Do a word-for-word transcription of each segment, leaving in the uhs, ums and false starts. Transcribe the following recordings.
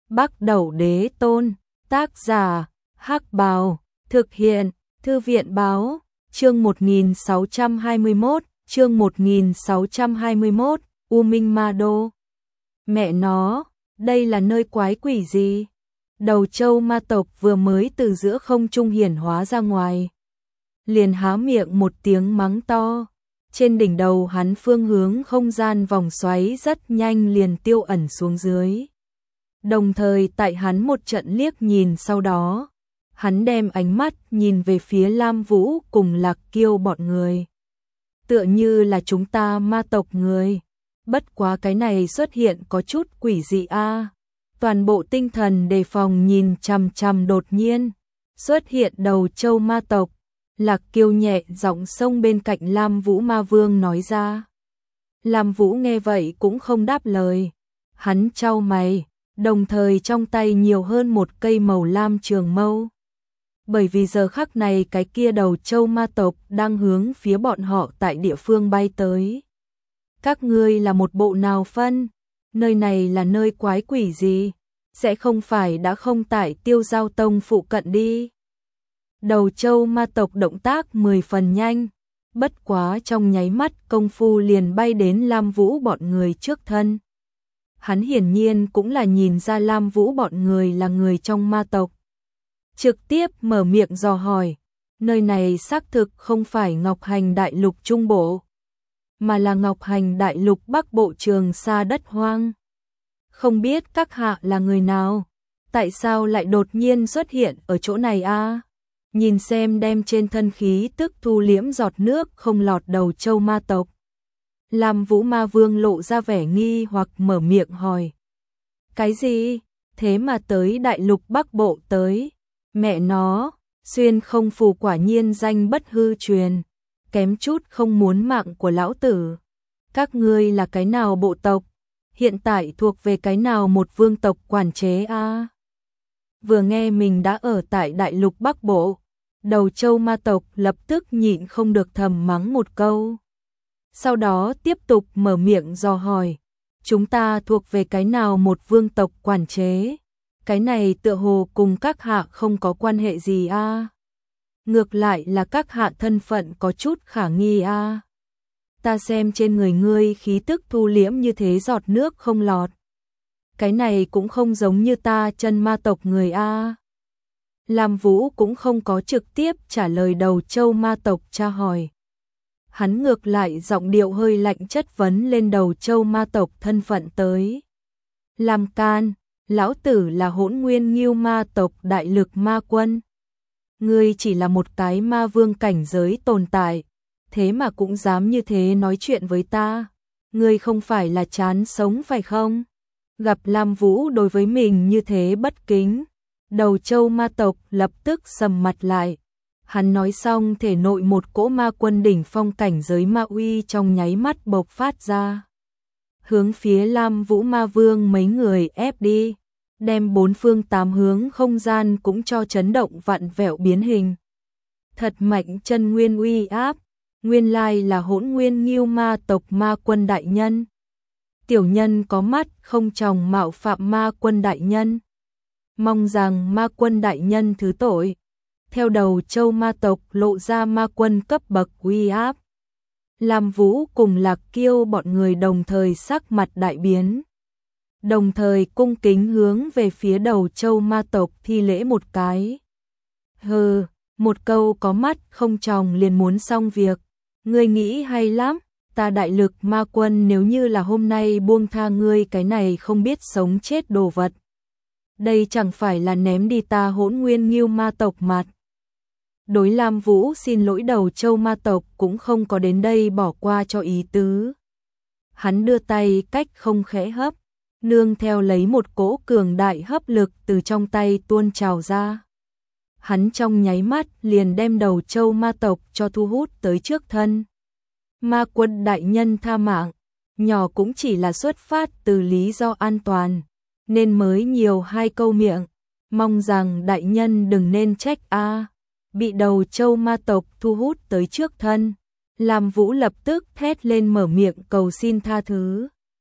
Bắc Đẩu Đế Tôn, tác giả, Hắc Bào, thực hiện, Thư viện Báo, chương một nghìn sáu trăm hai mươi mốt, chương một nghìn sáu trăm hai mươi mốt, U Minh Ma Đô. Mẹ nó, đây là nơi quái quỷ gì? Đầu châu ma tộc vừa mới từ giữa không trung hiển hóa ra ngoài. Liền há miệng một tiếng mắng to. Trên đỉnh đầu hắn phương hướng không gian vòng xoáy rất nhanh liền tiêu ẩn xuống dưới. Đồng thời tại hắn một trận liếc nhìn sau đó, hắn đem ánh mắt nhìn về phía Lam Vũ cùng Lạc Kiêu bọn người. Tựa như là chúng ta ma tộc người. Bất quá cái này xuất hiện có chút quỷ dị a. Toàn bộ tinh thần đề phòng nhìn chằm chằm đột nhiên xuất hiện đầu châu ma tộc. Lạc Kiêu nhẹ giọng xông bên cạnh Lam Vũ Ma Vương nói ra. Lam Vũ nghe vậy cũng không đáp lời. Hắn chau mày, đồng thời trong tay nhiều hơn một cây màu lam trường mâu. Bởi vì giờ khắc này cái kia đầu châu ma tộc đang hướng phía bọn họ tại địa phương bay tới. Các ngươi là một bộ nào phân? Nơi này là nơi quái quỷ gì? Sẽ không phải đã không tại Tiêu Giao Tông phụ cận đi. Đầu châu ma tộc động tác mười phần nhanh, bất quá trong nháy mắt công phu liền bay đến Lam Vũ bọn người trước thân. Hắn hiển nhiên cũng là nhìn ra Lam Vũ bọn người là người trong ma tộc. Trực tiếp mở miệng dò hỏi, nơi này xác thực không phải Ngọc Hành Đại Lục Trung Bộ, mà là Ngọc Hành Đại Lục Bắc Bộ Trường Sa đất hoang. Không biết các hạ là người nào, tại sao lại đột nhiên xuất hiện ở chỗ này a? Nhìn xem đem trên thân khí tức thu liễm giọt nước không lọt đầu châu ma tộc. Lam Vũ Ma Vương lộ ra vẻ nghi hoặc mở miệng hỏi. Cái gì? Thế mà tới Đại Lục Bắc Bộ tới? Mẹ nó, xuyên không phù quả nhiên danh bất hư truyền, kém chút không muốn mạng của lão tử. Các ngươi là cái nào bộ tộc? Hiện tại thuộc về cái nào một vương tộc quản chế a? Vừa nghe mình đã ở tại Đại Lục Bắc Bộ, đầu châu ma tộc lập tức nhịn không được thầm mắng một câu. Sau đó tiếp tục mở miệng dò hỏi, chúng ta thuộc về cái nào một vương tộc quản chế? Cái này tựa hồ cùng các hạ không có quan hệ gì a. Ngược lại là các hạ thân phận có chút khả nghi a. Ta xem trên người ngươi khí tức thu liễm như thế giọt nước không lọt. Cái này cũng không giống như ta chân ma tộc người a. Lam Vũ cũng không có trực tiếp trả lời đầu châu ma tộc tra hỏi. Hắn ngược lại giọng điệu hơi lạnh chất vấn lên đầu châu ma tộc thân phận tới. Lam can, lão tử là Hỗn Nguyên Ngưu ma tộc đại lực ma quân. Ngươi chỉ là một cái ma vương cảnh giới tồn tại, thế mà cũng dám như thế nói chuyện với ta. Ngươi không phải là chán sống phải không? Gặp Lam Vũ đối với mình như thế bất kính, đầu châu ma tộc lập tức sầm mặt lại. Hắn nói xong thể nội một cỗ ma quân đỉnh phong cảnh giới ma uy trong nháy mắt bộc phát ra. Hướng phía Lam Vũ Ma Vương mấy người ép đi, đem bốn phương tám hướng không gian cũng cho chấn động vặn vẹo biến hình. Thật mạnh chân nguyên uy áp, nguyên lai là Hỗn Nguyên Ngưu ma tộc ma quân đại nhân. Tiểu nhân có mắt không tròng mạo phạm ma quân đại nhân. Mong rằng ma quân đại nhân thứ tội. Theo đầu châu ma tộc lộ ra ma quân cấp bậc uy áp. Lam Vũ cùng Lạc Kiêu bọn người đồng thời sắc mặt đại biến. Đồng thời cung kính hướng về phía đầu châu ma tộc thi lễ một cái. Hừ, một câu có mắt không tròng liền muốn xong việc. Ngươi nghĩ hay lắm, ta đại lực ma quân nếu như là hôm nay buông tha ngươi cái này không biết sống chết đồ vật. Đây chẳng phải là ném đi ta Hỗn Nguyên Ngưu ma tộc mặt. Đối Lam Vũ xin lỗi đầu châu ma tộc cũng không có đến đây bỏ qua cho ý tứ. Hắn đưa tay cách không khẽ hấp, nương theo lấy một cỗ cường đại hấp lực từ trong tay tuôn trào ra. Hắn trong nháy mắt liền đem đầu châu ma tộc cho thu hút tới trước thân. Ma quân đại nhân tha mạng, nhỏ cũng chỉ là xuất phát từ lý do an toàn, nên mới nhiều hai câu miệng, mong rằng đại nhân đừng nên trách a. Bị đầu châu ma tộc thu hút tới trước thân, Lam Vũ lập tức thét lên mở miệng cầu xin tha thứ.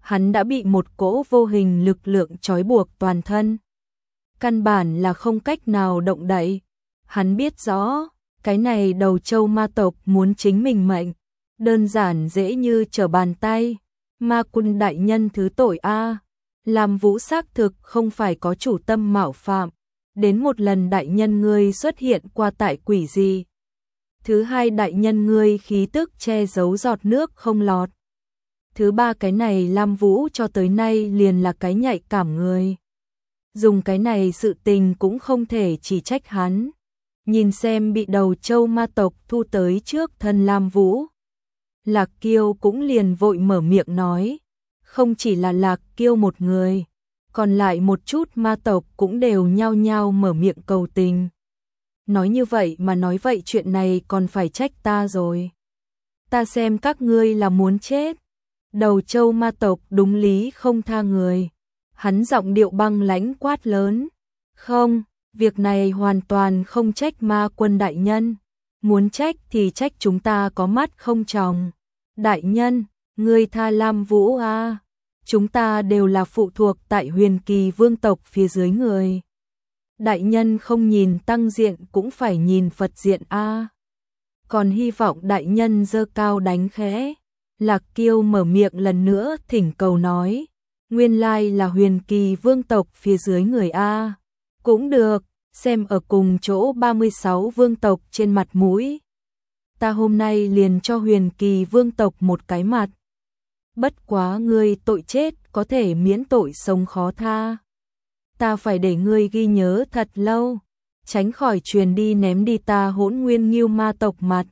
hắn đã bị một cỗ vô hình lực lượng trói buộc toàn thân. Căn bản là không cách nào động đậy. Hắn biết rõ, cái này đầu châu ma tộc muốn chính mình mệnh, đơn giản dễ như trở bàn tay. Ma Quân đại nhân thứ tội a, Lam Vũ xác thực không phải có chủ tâm mạo phạm, đến một lần đại nhân ngươi xuất hiện qua tại quỷ gì. Thứ hai đại nhân ngươi khí tức che giấu giọt nước không lọt. Thứ ba cái này Lam Vũ cho tới nay liền là cái nhạy cảm người. Dùng cái này sự tình cũng không thể chỉ trách hắn. Nhìn xem bị đầu châu ma tộc thu tới trước thân Lam Vũ. Lạc Kiêu cũng liền vội mở miệng nói. Không chỉ là Lạc Kiêu một người, còn lại một chút ma tộc cũng đều nhao nhao mở miệng cầu tình. Nói như vậy mà nói vậy chuyện này còn phải trách ta rồi. Ta xem các ngươi là muốn chết. Đầu châu ma tộc đúng lý không tha người. Hắn giọng điệu băng lãnh quát lớn. Không, việc này hoàn toàn không trách Ma Quân đại nhân. Muốn trách thì trách chúng ta có mắt không tròng. Đại nhân, ngươi tha Lam Vũ a, chúng ta đều là phụ thuộc tại Huyền Kỳ vương tộc phía dưới người. Đại nhân không nhìn tăng diện cũng phải nhìn Phật diện a. Còn hy vọng đại nhân giơ cao đánh khẽ. Lạc Kiêu mở miệng lần nữa thỉnh cầu nói. Nguyên lai là Huyền Kỳ vương tộc phía dưới người a. Cũng được, xem ở cùng chỗ ba mươi sáu vương tộc trên mặt mũi. Ta hôm nay liền cho Huyền Kỳ vương tộc một cái mặt. Bất quá ngươi tội chết có thể miễn tội sống khó tha. Ta phải để ngươi ghi nhớ thật lâu, tránh khỏi truyền đi ném đi ta Hỗn Nguyên Ngưu ma tộc mặt.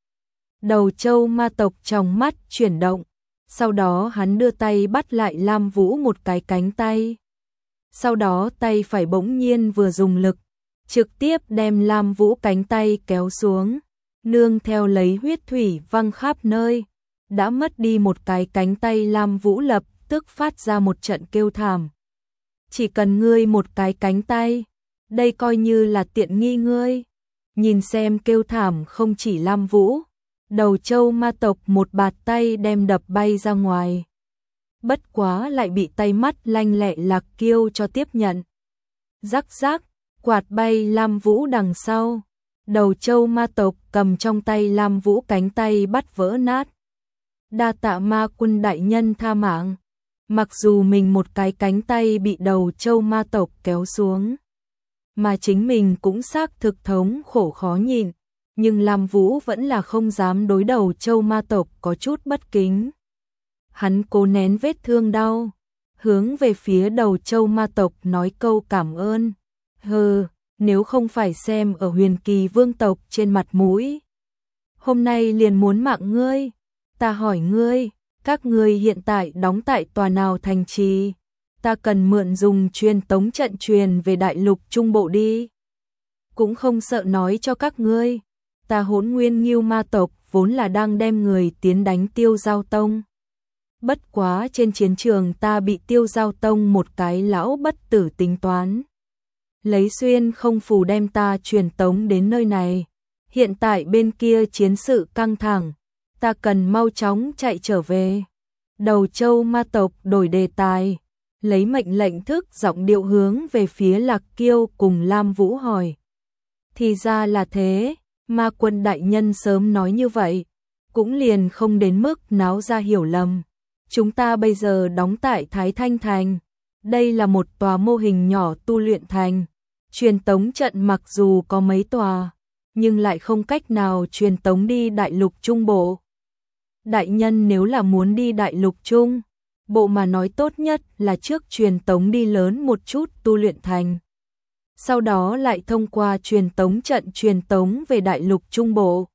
Đầu châu ma tộc trong mắt chuyển động, sau đó hắn đưa tay bắt lại Lam Vũ một cái cánh tay. Sau đó tay phải bỗng nhiên vừa dùng lực, trực tiếp đem Lam Vũ cánh tay kéo xuống, nương theo lấy huyết thủy văng khắp nơi. Đã mất đi một cái cánh tay Lam Vũ lập tức phát ra một trận kêu thảm. Chỉ cần ngươi một cái cánh tay, đây coi như là tiện nghi ngươi. Nhìn xem kêu thảm không chỉ Lam Vũ, đầu châu ma tộc một bạt tay đem đập bay ra ngoài. Bất quá lại bị tay mắt lanh lẹ Lạc Kiêu cho tiếp nhận. Rắc rắc, quạt bay Lam Vũ đằng sau. Đầu châu ma tộc cầm trong tay Lam Vũ cánh tay bắt vỡ nát. Đa tạ Ma Quân đại nhân tha mạng. Mặc dù mình một cái cánh tay bị đầu châu ma tộc kéo xuống, mà chính mình cũng xác thực thống khổ khó nhịn, nhưng Lam Vũ vẫn là không dám đối đầu châu ma tộc có chút bất kính. Hắn cố nén vết thương đau, hướng về phía đầu châu ma tộc nói câu cảm ơn. Hừ, nếu không phải xem ở Huyền Kỳ vương tộc trên mặt mũi, hôm nay liền muốn mạng ngươi. Ta hỏi ngươi, các ngươi hiện tại đóng tại tòa nào thành trì? Ta cần mượn dùng truyền tống trận truyền về đại lục trung bộ đi. Cũng không sợ nói cho các ngươi, ta Hỗn Nguyên Ngưu ma tộc vốn là đang đem người tiến đánh Tiêu Giao Tông. Bất quá trên chiến trường ta bị Tiêu Giao Tông một cái lão bất tử tính toán. Lấy xuyên không phù đem ta truyền tống đến nơi này. Hiện tại bên kia chiến sự căng thẳng, ta cần mau chóng chạy trở về. Đầu châu ma tộc đổi đề tài, lấy mệnh lệnh thức giọng điệu hướng về phía Lạc Kiêu cùng Lam Vũ hỏi. Thì ra là thế, Ma Quân đại nhân sớm nói như vậy, cũng liền không đến mức náo ra hiểu lầm. Chúng ta bây giờ đóng tại Thái Thanh Thành, đây là một tòa mô hình nhỏ tu luyện thành. Truyền tống trận mặc dù có mấy tòa, nhưng lại không cách nào truyền tống đi đại lục trung bộ. Đại nhân nếu là muốn đi đại lục trung bộ mà nói tốt nhất là trước truyền tống đi lớn một chút tu luyện thành. Sau đó lại thông qua truyền tống trận truyền tống về đại lục trung bộ.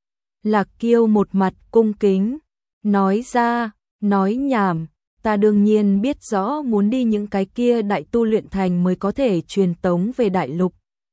Lạc Kiêu một mặt cung kính, nói ra, nói nhảm, ta đương nhiên biết rõ muốn đi những cái kia đại tu luyện thành mới có thể truyền tống về đại lục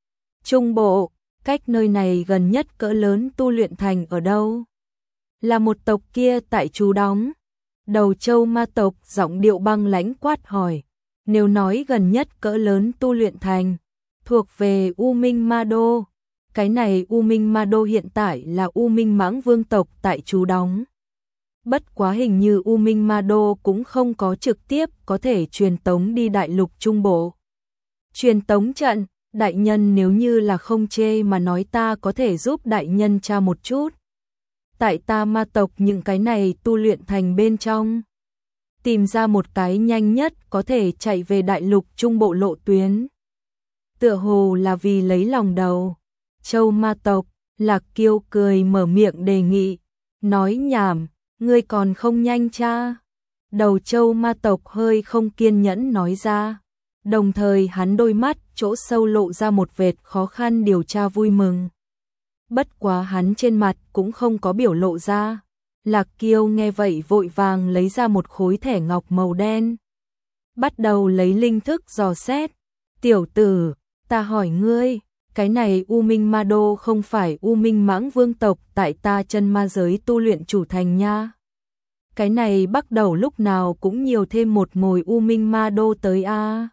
trung bộ, cách nơi này gần nhất cỡ lớn tu luyện thành ở đâu? Là một tộc kia tại trú đóng. Đầu châu ma tộc giọng điệu băng lãnh quát hỏi. Nếu nói gần nhất cỡ lớn tu luyện thành, thuộc về U Minh Ma Đô. Cái này U Minh Ma Đô hiện tại là U Minh Mãng vương tộc tại trú đóng. Bất quá hình như U Minh Ma Đô cũng không có trực tiếp có thể truyền tống đi đại lục trung bộ. Truyền tống trận, đại nhân nếu như là không chê mà nói ta có thể giúp đại nhân tra một chút. Tại ta ma tộc những cái này tu luyện thành bên trong. Tìm ra một cái nhanh nhất có thể chạy về đại lục trung bộ lộ tuyến. Tựa hồ là vì lấy lòng đầu. Châu ma tộc, Lạc Kiêu cười mở miệng đề nghị. Nói nhảm, ngươi còn không nhanh cha. Đầu châu ma tộc hơi không kiên nhẫn nói ra. Đồng thời hắn đôi mắt chỗ sâu lộ ra một vệt khó khăn điều tra vui mừng. Bất quá hắn trên mặt cũng không có biểu lộ ra. Lạc Kiêu nghe vậy vội vàng lấy ra một khối thẻ ngọc màu đen. Bắt đầu lấy linh thức dò xét. Tiểu tử, ta hỏi ngươi, cái này U Minh Ma Đô không phải U Minh Mãng Vương tộc tại ta chân ma giới tu luyện chủ thành nha. Cái này bắt đầu lúc nào cũng nhiều thêm một mồi U Minh Ma Đô tới a.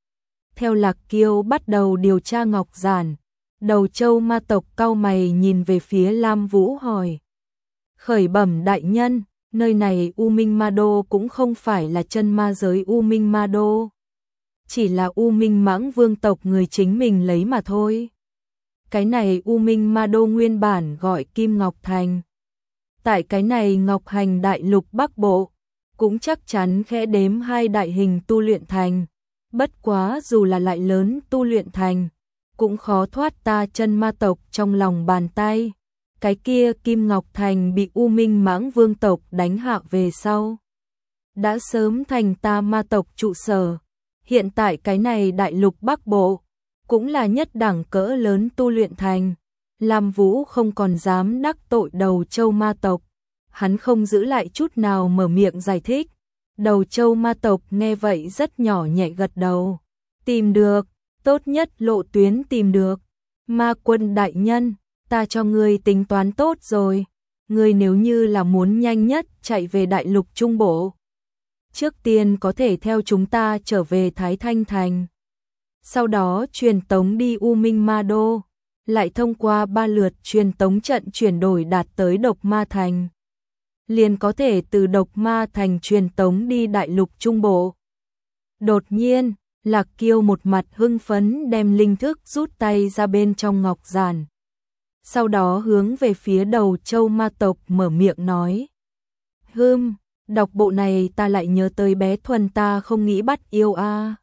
Theo Lạc Kiêu bắt đầu điều tra ngọc giản, đầu châu ma tộc cau mày nhìn về phía Lam Vũ hỏi. Khởi bẩm đại nhân, nơi này U Minh Ma Đô cũng không phải là chân ma giới U Minh Ma Đô. Chỉ là U Minh Mãng Vương tộc người chính mình lấy mà thôi. Cái này U Minh Ma Đô nguyên bản gọi Kim Ngọc Thành. Tại cái này Ngọc Hành đại lục Bắc Bộ, cũng chắc chắn khẽ đếm hai đại hình tu luyện thành. Bất quá dù là lại lớn tu luyện thành, cũng khó thoát ta chân ma tộc trong lòng bàn tay. Cái kia Kim Ngọc Thành bị U Minh Mãng Vương tộc đánh hạ về sau. Đã sớm thành ta ma tộc trụ sở. Hiện tại cái này đại lục Bắc Bộ, cũng là nhất đẳng cỡ lớn tu luyện thành. Lam Vũ không còn dám đắc tội đầu châu ma tộc. Hắn không giữ lại chút nào mở miệng giải thích. Đầu châu ma tộc nghe vậy rất nhỏ nhẹ gật đầu. Tìm được, tốt nhất lộ tuyến tìm được. Ma quân đại nhân, ta cho ngươi tính toán tốt rồi. Ngươi nếu như là muốn nhanh nhất chạy về đại lục trung bộ, trước tiên có thể theo chúng ta trở về Thái Thanh Thành. Sau đó truyền tống đi U Minh Ma Đô, lại thông qua ba lượt truyền tống trận chuyển đổi đạt tới Độc Ma Thành. Liền có thể từ Độc Ma Thành truyền tống đi đại lục trung bộ. Đột nhiên, Lạc Kiêu một mặt hưng phấn đem linh thức rút tay ra bên trong ngọc giản. Sau đó hướng về phía đầu châu ma tộc mở miệng nói. Hừm, đọc bộ này ta lại nhớ tới bé Thuần ta không nghĩ bắt yêu a.